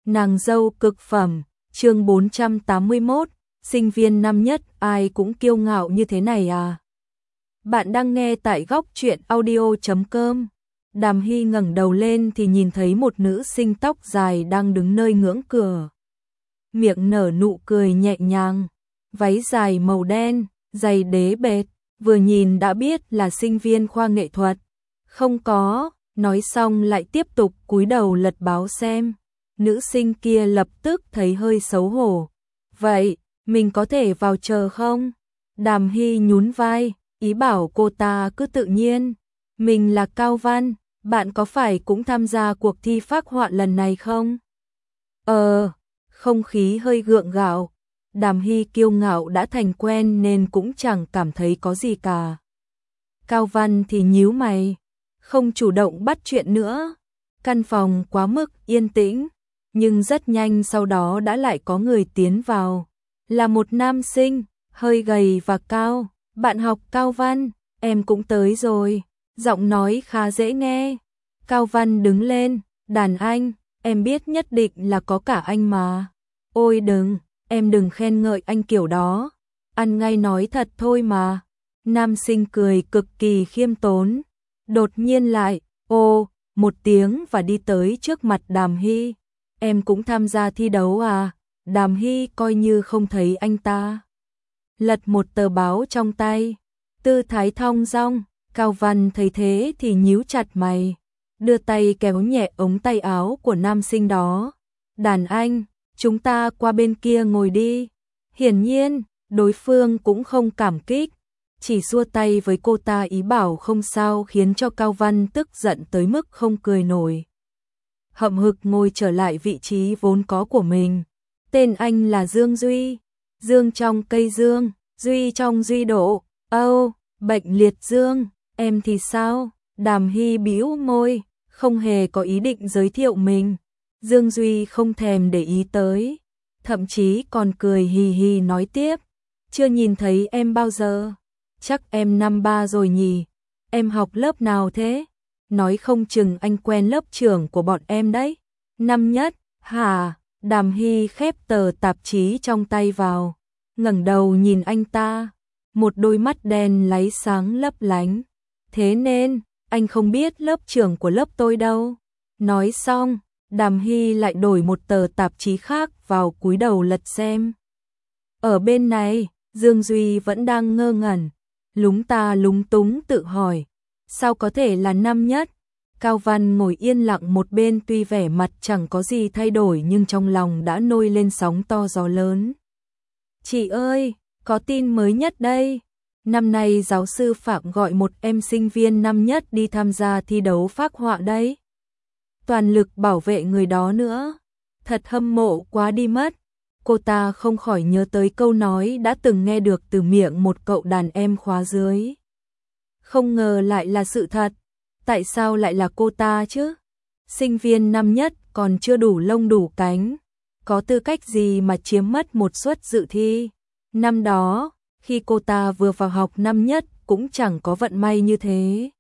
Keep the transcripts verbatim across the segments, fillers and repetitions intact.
Nàng dâu cực phẩm, chương bốn trăm tám mươi mốt, sinh viên năm nhất ai cũng kiêu ngạo như thế này à. Bạn đang nghe tại góc truyện audio chấm com. Đàm Hy ngẩng đầu lên thì nhìn thấy một nữ sinh tóc dài đang đứng nơi ngưỡng cửa. Miệng nở nụ cười nhẹ nhàng, váy dài màu đen, giày đế bệt, vừa nhìn đã biết là sinh viên khoa nghệ thuật. Không có, nói xong lại tiếp tục cúi đầu lật báo xem. Nữ sinh kia lập tức thấy hơi xấu hổ. Vậy, mình có thể vào chờ không? Đàm Hy nhún vai, ý bảo cô ta cứ tự nhiên. Mình là Cao Văn, bạn có phải cũng tham gia cuộc thi phác họa lần này không? Ờ, không khí hơi gượng gạo. Đàm Hy kiêu ngạo đã thành quen nên cũng chẳng cảm thấy có gì cả. Cao Văn thì nhíu mày, không chủ động bắt chuyện nữa. Căn phòng quá mức yên tĩnh, nhưng rất nhanh sau đó đã lại có người tiến vào. Là một nam sinh, hơi gầy và cao. Bạn học Cao Văn, em cũng tới rồi. Giọng nói khá dễ nghe. Cao Văn đứng lên, đàn anh, em biết nhất định là có cả anh mà. Ôi đừng, em đừng khen ngợi anh kiểu đó. Ăn ngay nói thật thôi mà. Nam sinh cười cực kỳ khiêm tốn. Đột nhiên lại, ô, một tiếng và đi tới trước mặt Đàm Hy. Em cũng tham gia thi đấu à? Đàm Hy coi như không thấy anh ta. Lật một tờ báo trong tay, tư thái thong dong. Cao Văn thấy thế thì nhíu chặt mày, đưa tay kéo nhẹ ống tay áo của nam sinh đó. Đàn anh, chúng ta qua bên kia ngồi đi. Hiển nhiên, đối phương cũng không cảm kích, chỉ xua tay với cô ta ý bảo không sao, khiến cho Cao Văn tức giận tới mức không cười nổi. Hậm hực ngồi trở lại vị trí vốn có của mình. Tên anh là Dương Duy. Dương trong cây dương, Duy trong duy độ. Âu, oh, bệnh liệt dương. Em thì sao? Đàm Hy bĩu môi, không hề có ý định giới thiệu mình. Dương Duy không thèm để ý tới, thậm chí còn cười hì hì nói tiếp. Chưa nhìn thấy em bao giờ. Chắc em năm ba rồi nhỉ? Em học lớp nào thế? Nói không chừng anh quen lớp trưởng của bọn em đấy. Năm nhất, hả? Đàm Hy khép tờ tạp chí trong tay vào, ngẩng đầu nhìn anh ta, một đôi mắt đen láy sáng lấp lánh. Thế nên, anh không biết lớp trưởng của lớp tôi đâu. Nói xong, Đàm Hy lại đổi một tờ tạp chí khác vào cúi đầu lật xem. Ở bên này, Dương Duy vẫn đang ngơ ngẩn, lúng ta lúng túng tự hỏi, sao có thể là năm nhất? Cao Văn ngồi yên lặng một bên, tuy vẻ mặt chẳng có gì thay đổi nhưng trong lòng đã nổi lên sóng to gió lớn. Chị ơi, có tin mới nhất đây. Năm nay giáo sư Phạm gọi một em sinh viên năm nhất đi tham gia thi đấu phác họa đấy. Toàn lực bảo vệ người đó nữa. Thật hâm mộ quá đi mất. Cô ta không khỏi nhớ tới câu nói đã từng nghe được từ miệng một cậu đàn em khóa dưới. Không ngờ lại là sự thật. Tại sao lại là cô ta chứ? Sinh viên năm nhất còn chưa đủ lông đủ cánh, có tư cách gì mà chiếm mất một suất dự thi? Năm đó, khi cô ta vừa vào học năm nhất cũng chẳng có vận may như thế.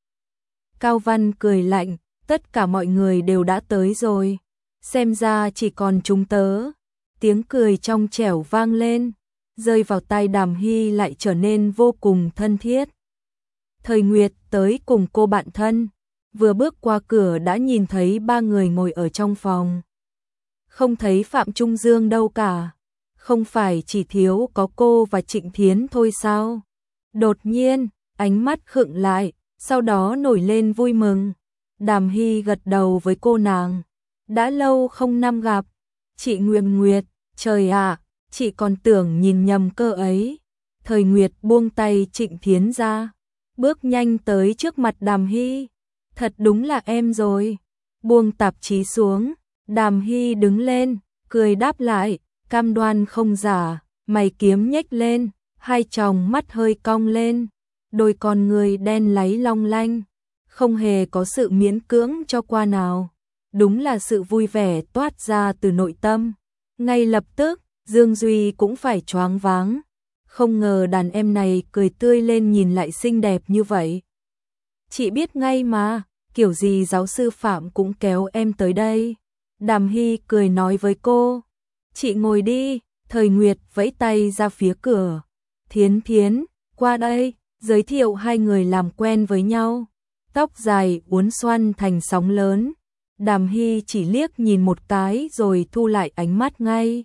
Cao Văn cười lạnh, tất cả mọi người đều đã tới rồi. Xem ra chỉ còn chúng tớ. Tiếng cười trong trẻo vang lên, rơi vào tai Đàm Hy lại trở nên vô cùng thân thiết. Thời Nguyệt tới cùng cô bạn thân, vừa bước qua cửa đã nhìn thấy ba người ngồi ở trong phòng. Không thấy Phạm Trung Dương đâu cả. Không phải chỉ thiếu có cô và Trịnh Thiến thôi sao? Đột nhiên, ánh mắt khựng lại, sau đó nổi lên vui mừng. Đàm Hy gật đầu với cô nàng. Đã lâu không năm gặp. Chị Nguyệt Nguyệt, trời ạ, chị còn tưởng nhìn nhầm cơ ấy. Thời Nguyệt buông tay Trịnh Thiến ra, bước nhanh tới trước mặt Đàm Hy. Thật đúng là em rồi. Buông tạp chí xuống, Đàm Hy đứng lên, cười đáp lại, cam đoan không giả, mày kiếm nhếch lên, hai tròng mắt hơi cong lên, đôi con người đen láy long lanh, không hề có sự miễn cưỡng cho qua nào. Đúng là sự vui vẻ toát ra từ nội tâm. Ngay lập tức, Dương Duy cũng phải choáng váng. Không ngờ đàn em này cười tươi lên nhìn lại xinh đẹp như vậy. Chị biết ngay mà, kiểu gì giáo sư Phạm cũng kéo em tới đây. Đàm Hy cười nói với cô. Chị ngồi đi, Thời Nguyệt vẫy tay ra phía cửa. Thiến Thiến, qua đây, giới thiệu hai người làm quen với nhau. Tóc dài uốn xoăn thành sóng lớn. Đàm Hy chỉ liếc nhìn một cái rồi thu lại ánh mắt ngay.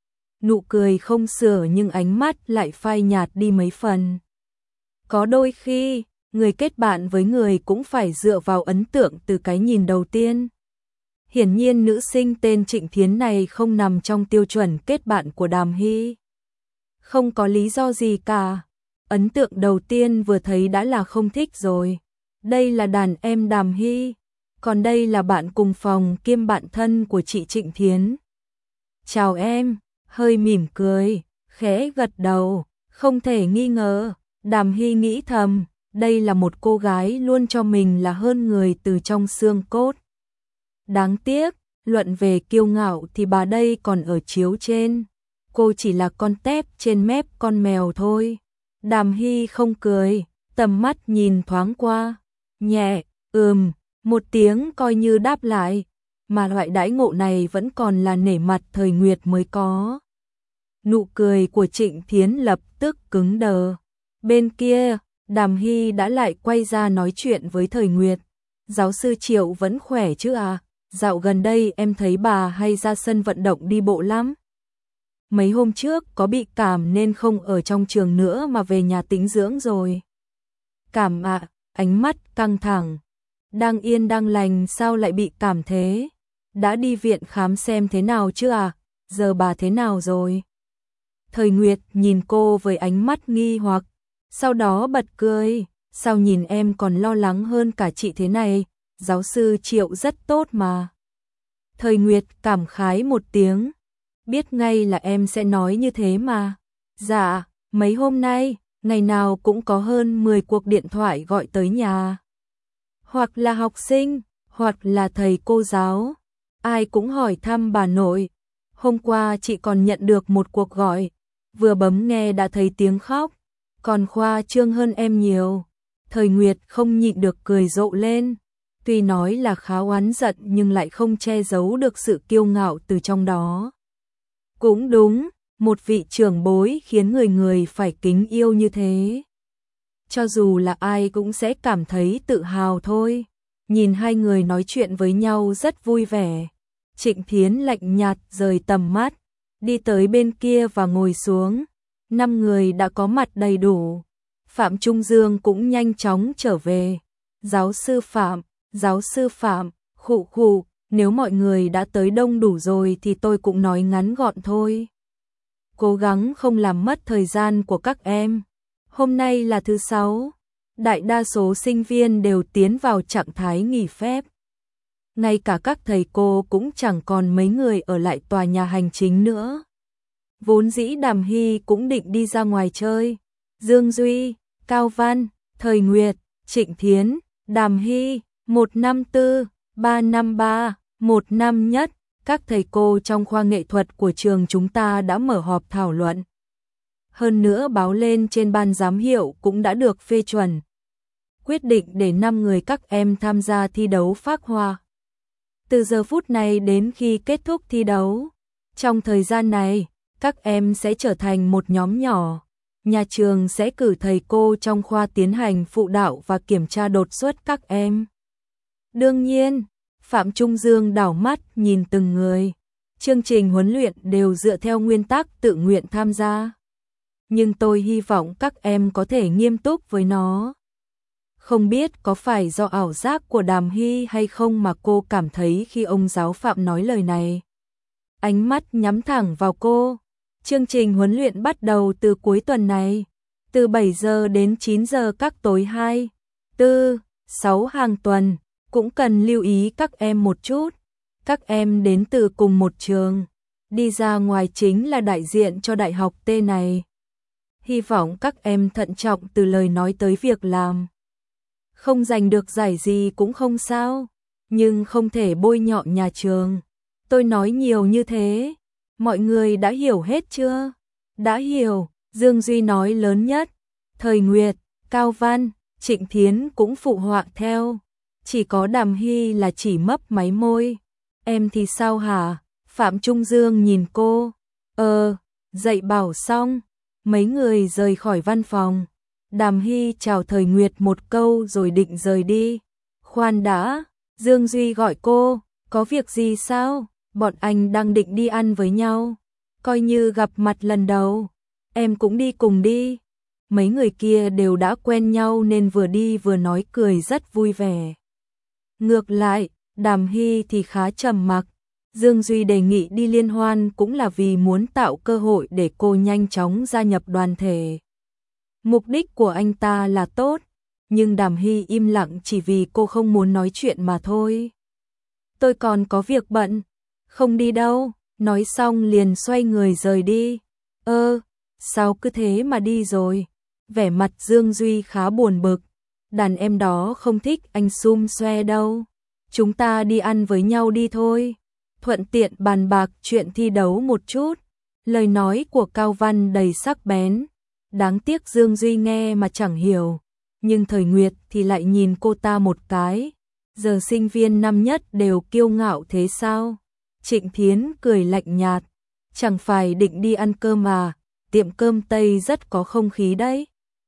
Nụ cười không sửa nhưng ánh mắt lại phai nhạt đi mấy phần. Có đôi khi, người kết bạn với người cũng phải dựa vào ấn tượng từ cái nhìn đầu tiên. Hiển nhiên nữ sinh tên Trịnh Thiến này không nằm trong tiêu chuẩn kết bạn của Đàm Hy. Không có lý do gì cả. Ấn tượng đầu tiên vừa thấy đã là không thích rồi. Đây là đàn em Đàm Hy. Còn đây là bạn cùng phòng kiêm bạn thân của chị Trịnh Thiến. Chào em, hơi mỉm cười, khẽ gật đầu, không thể nghi ngờ. Đàm Hy nghĩ thầm, đây là một cô gái luôn cho mình là hơn người từ trong xương cốt. Đáng tiếc, luận về kiêu ngạo thì bà đây còn ở chiếu trên. Cô chỉ là con tép trên mép con mèo thôi. Đàm Hy không cười, tầm mắt nhìn thoáng qua. Nhẹ, ừm, một tiếng coi như đáp lại. Mà loại đãi ngộ này vẫn còn là nể mặt Thời Nguyệt mới có. Nụ cười của Trịnh Thiến lập tức cứng đờ. Bên kia, Đàm Hy đã lại quay ra nói chuyện với Thời Nguyệt. Giáo sư Triệu vẫn khỏe chứ à? Dạo gần đây em thấy bà hay ra sân vận động đi bộ lắm. Mấy hôm trước có bị cảm nên không ở trong trường nữa mà về nhà tĩnh dưỡng rồi. Cảm ạ, à, ánh mắt căng thẳng. Đang yên đang lành sao lại bị cảm thế? Đã đi viện khám xem thế nào chứ à? Giờ bà thế nào rồi? Thời Nguyệt nhìn cô với ánh mắt nghi hoặc, sau đó bật cười. Sao nhìn em còn lo lắng hơn cả chị thế này? Giáo sư Triệu rất tốt mà. Thời Nguyệt cảm khái một tiếng. Biết ngay là em sẽ nói như thế mà. Dạ, mấy hôm nay, ngày nào cũng có hơn mười cuộc điện thoại gọi tới nhà. Hoặc là học sinh, hoặc là thầy cô giáo. Ai cũng hỏi thăm bà nội. Hôm qua chị còn nhận được một cuộc gọi. Vừa bấm nghe đã thấy tiếng khóc. Còn khoa trương hơn em nhiều. Thời Nguyệt không nhịn được cười rộ lên. Tuy nói là khá oán giận nhưng lại không che giấu được sự kiêu ngạo từ trong đó. Cũng đúng, một vị trưởng bối khiến người người phải kính yêu như thế. Cho dù là ai cũng sẽ cảm thấy tự hào thôi. Nhìn hai người nói chuyện với nhau rất vui vẻ. Trịnh Thiến lạnh nhạt rời tầm mắt, đi tới bên kia và ngồi xuống. Năm người đã có mặt đầy đủ. Phạm Trung Dương cũng nhanh chóng trở về. Giáo sư Phạm, giáo sư Phạm, khụ khụ, nếu mọi người đã tới đông đủ rồi thì tôi cũng nói ngắn gọn thôi. Cố gắng không làm mất thời gian của các em. Hôm nay là thứ sáu, đại đa số sinh viên đều tiến vào trạng thái nghỉ phép. Ngay cả các thầy cô cũng chẳng còn mấy người ở lại tòa nhà hành chính nữa. Vốn dĩ Đàm Hy cũng định đi ra ngoài chơi. Dương Duy, Cao Văn, Thời Nguyệt, Trịnh Thiến, Đàm Hy, một năm tư, ba năm ba, một năm nhất, các thầy cô trong khoa nghệ thuật của trường chúng ta đã mở họp thảo luận. Hơn nữa báo lên trên ban giám hiệu cũng đã được phê chuẩn. Quyết định để năm người các em tham gia thi đấu phác hoa. Từ giờ phút này đến khi kết thúc thi đấu, trong thời gian này, các em sẽ trở thành một nhóm nhỏ. Nhà trường sẽ cử thầy cô trong khoa tiến hành phụ đạo và kiểm tra đột xuất các em. Đương nhiên, Phạm Trung Dương đảo mắt nhìn từng người. Chương trình huấn luyện đều dựa theo nguyên tắc tự nguyện tham gia. Nhưng tôi hy vọng các em có thể nghiêm túc với nó. Không biết có phải do ảo giác của Đàm Hy hay không mà cô cảm thấy khi ông giáo Phạm nói lời này. Ánh mắt nhắm thẳng vào cô. Chương trình huấn luyện bắt đầu từ cuối tuần này, từ bảy giờ đến chín giờ các tối hai, tư, sáu hàng tuần, cũng cần lưu ý các em một chút. Các em đến từ cùng một trường, đi ra ngoài chính là đại diện cho đại học T này. Hy vọng các em thận trọng từ lời nói tới việc làm. Không giành được giải gì cũng không sao, nhưng không thể bôi nhọ nhà trường. Tôi nói nhiều như thế, mọi người đã hiểu hết chưa? Đã hiểu, Dương Duy nói lớn nhất. Thời Nguyệt, Cao Văn, Trịnh Thiến cũng phụ họa theo. Chỉ có Đàm Hy là chỉ mấp máy môi. Em thì sao hả? Phạm Trung Dương nhìn cô. Ờ, dạy bảo xong, mấy người rời khỏi văn phòng. Đàm Hy chào Thời Nguyệt một câu rồi định rời đi. Khoan đã, Dương Duy gọi cô, có việc gì sao? Bọn anh đang định đi ăn với nhau, coi như gặp mặt lần đầu. Em cũng đi cùng đi. Mấy người kia đều đã quen nhau nên vừa đi vừa nói cười rất vui vẻ. Ngược lại, Đàm Hy thì khá trầm mặc. Dương Duy đề nghị đi liên hoan cũng là vì muốn tạo cơ hội để cô nhanh chóng gia nhập đoàn thể. Mục đích của anh ta là tốt, nhưng Đàm Hy im lặng chỉ vì cô không muốn nói chuyện mà thôi. Tôi còn có việc bận, không đi đâu, nói xong liền xoay người rời đi. Ơ, sao cứ thế mà đi rồi? Vẻ mặt Dương Duy khá buồn bực, đàn em đó không thích anh xum xoe đâu. Chúng ta đi ăn với nhau đi thôi, thuận tiện bàn bạc chuyện thi đấu một chút. Lời nói của Cao Văn đầy sắc bén, đáng tiếc Dương Duy nghe mà chẳng hiểu, nhưng Thời Nguyệt thì lại nhìn cô ta một cái. Giờ sinh viên năm nhất đều kiêu ngạo thế sao? Trịnh Thiến cười lạnh nhạt, chẳng phải định đi ăn cơm mà, tiệm cơm Tây rất có không khí đấy.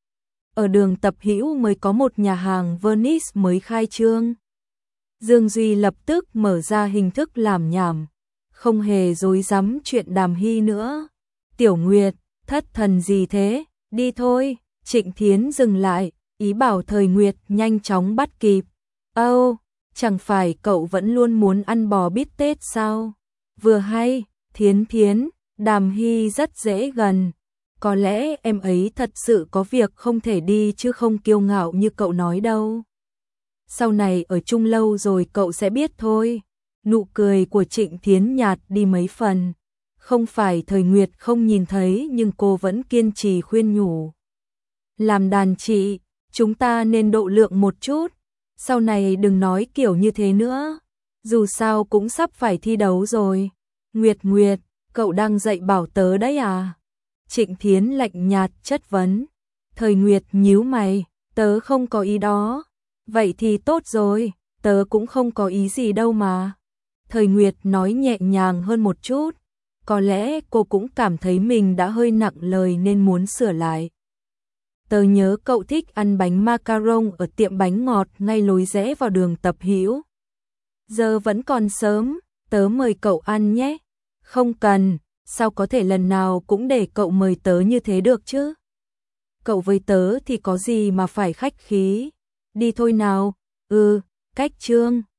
Ở đường Tập Hữu mới có một nhà hàng Venice mới khai trương. Dương Duy lập tức mở ra hình thức làm nhảm, không hề dối dám chuyện Đàm Hy nữa. Tiểu Nguyệt, thất thần gì thế, đi thôi. Trịnh Thiến dừng lại, ý bảo Thời Nguyệt nhanh chóng bắt kịp. Âu, oh, chẳng phải cậu vẫn luôn muốn ăn bò bít tết sao? Vừa hay, Thiến Thiến, Đàm Hy rất dễ gần. Có lẽ em ấy thật sự có việc không thể đi chứ không kiêu ngạo như cậu nói đâu. Sau này ở chung lâu rồi cậu sẽ biết thôi. Nụ cười của Trịnh Thiến nhạt đi mấy phần. Không phải Thời Nguyệt không nhìn thấy nhưng cô vẫn kiên trì khuyên nhủ. Làm đàn chị, chúng ta nên độ lượng một chút. Sau này đừng nói kiểu như thế nữa. Dù sao cũng sắp phải thi đấu rồi. Nguyệt Nguyệt, cậu đang dạy bảo tớ đấy à? Trịnh Thiến lạnh nhạt chất vấn. Thời Nguyệt nhíu mày, tớ không có ý đó. Vậy thì tốt rồi, tớ cũng không có ý gì đâu mà. Thời Nguyệt nói nhẹ nhàng hơn một chút. Có lẽ cô cũng cảm thấy mình đã hơi nặng lời nên muốn sửa lại. Tớ nhớ cậu thích ăn bánh macaron ở tiệm bánh ngọt ngay lối rẽ vào đường Tập Hữu. Giờ vẫn còn sớm, tớ mời cậu ăn nhé. Không cần, sao có thể lần nào cũng để cậu mời tớ như thế được chứ? Cậu với tớ thì có gì mà phải khách khí. Đi thôi nào. Ừ, cách trương.